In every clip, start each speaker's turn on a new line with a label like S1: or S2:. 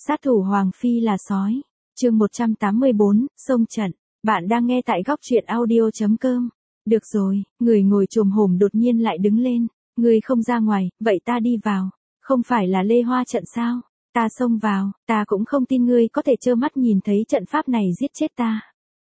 S1: Sát thủ Hoàng Phi là sói. Chương 184, xông trận. Bạn đang nghe tại góc truyện audio.com. Được rồi, người ngồi chồm hổm đột nhiên lại đứng lên. Người không ra ngoài, vậy ta đi vào. Không phải là Lê Hoa trận sao? Ta xông vào, ta cũng không tin ngươi có thể trơ mắt nhìn thấy trận pháp này giết chết ta.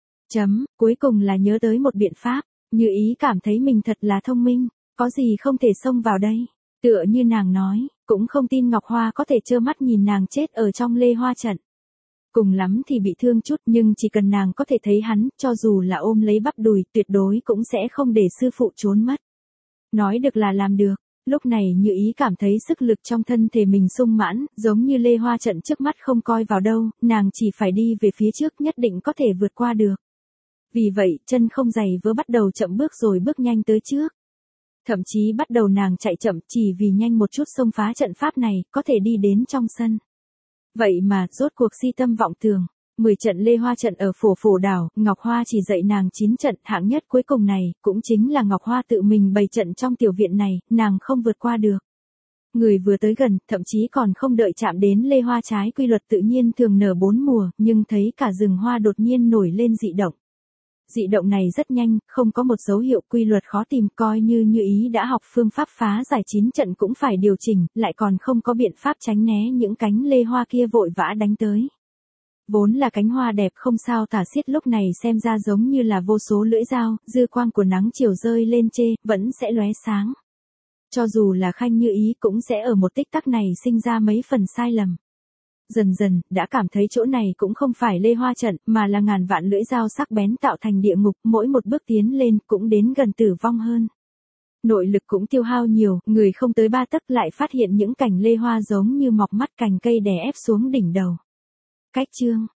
S1: Cuối cùng là nhớ tới một biện pháp. Như Ý cảm thấy mình thật là thông minh. Có gì không thể xông vào đây? Tựa như nàng nói, cũng không tin Ngọc Hoa có thể trơ mắt nhìn nàng chết ở trong Lê Hoa trận. Cùng lắm thì bị thương chút, nhưng chỉ cần nàng có thể thấy hắn, cho dù là ôm lấy bắp đùi, tuyệt đối cũng sẽ không để sư phụ trốn mất. Nói được là làm được. Lúc này Như Ý cảm thấy sức lực trong thân thể mình sung mãn, giống như Lê Hoa trận trước mắt không coi vào đâu, nàng chỉ phải đi về phía trước nhất định có thể vượt qua được. Vì vậy, chân không giày vớ bắt đầu chậm bước rồi bước nhanh tới trước. Thậm chí bắt đầu nàng chạy chậm chỉ vì nhanh một chút xông phá trận pháp này, có thể đi đến trong sân. Vậy mà, rốt cuộc si tâm vọng tưởng. 10 trận Lê Hoa trận ở phổ đảo, Ngọc Hoa chỉ dạy nàng 9 trận, hạng nhất cuối cùng này, cũng chính là Ngọc Hoa tự mình bày trận trong tiểu viện này, nàng không vượt qua được. Người vừa tới gần, thậm chí còn không đợi chạm đến Lê Hoa trái quy luật tự nhiên thường nở 4 mùa, nhưng thấy cả rừng hoa đột nhiên nổi lên dị động. Dị động này rất nhanh, không có một dấu hiệu quy luật khó tìm, coi như Ý đã học phương pháp phá giải 9 trận cũng phải điều chỉnh, lại còn không có biện pháp tránh né những cánh lê hoa kia vội vã đánh tới. Vốn là cánh hoa đẹp không sao tả xiết, lúc này xem ra giống như là vô số lưỡi dao, dư quang của nắng chiều rơi lên chê, vẫn sẽ lóe sáng. Cho dù là Khanh Như Ý cũng sẽ ở một tích tắc này sinh ra mấy phần sai lầm. Dần dần, đã cảm thấy chỗ này cũng không phải Lê Hoa trận, mà là ngàn vạn lưỡi dao sắc bén tạo thành địa ngục, mỗi một bước tiến lên cũng đến gần tử vong hơn. Nội lực cũng tiêu hao nhiều, người không tới 3 tấc lại phát hiện những cành lê hoa giống như mọc mắt cành cây đè ép xuống đỉnh đầu. Cách chương,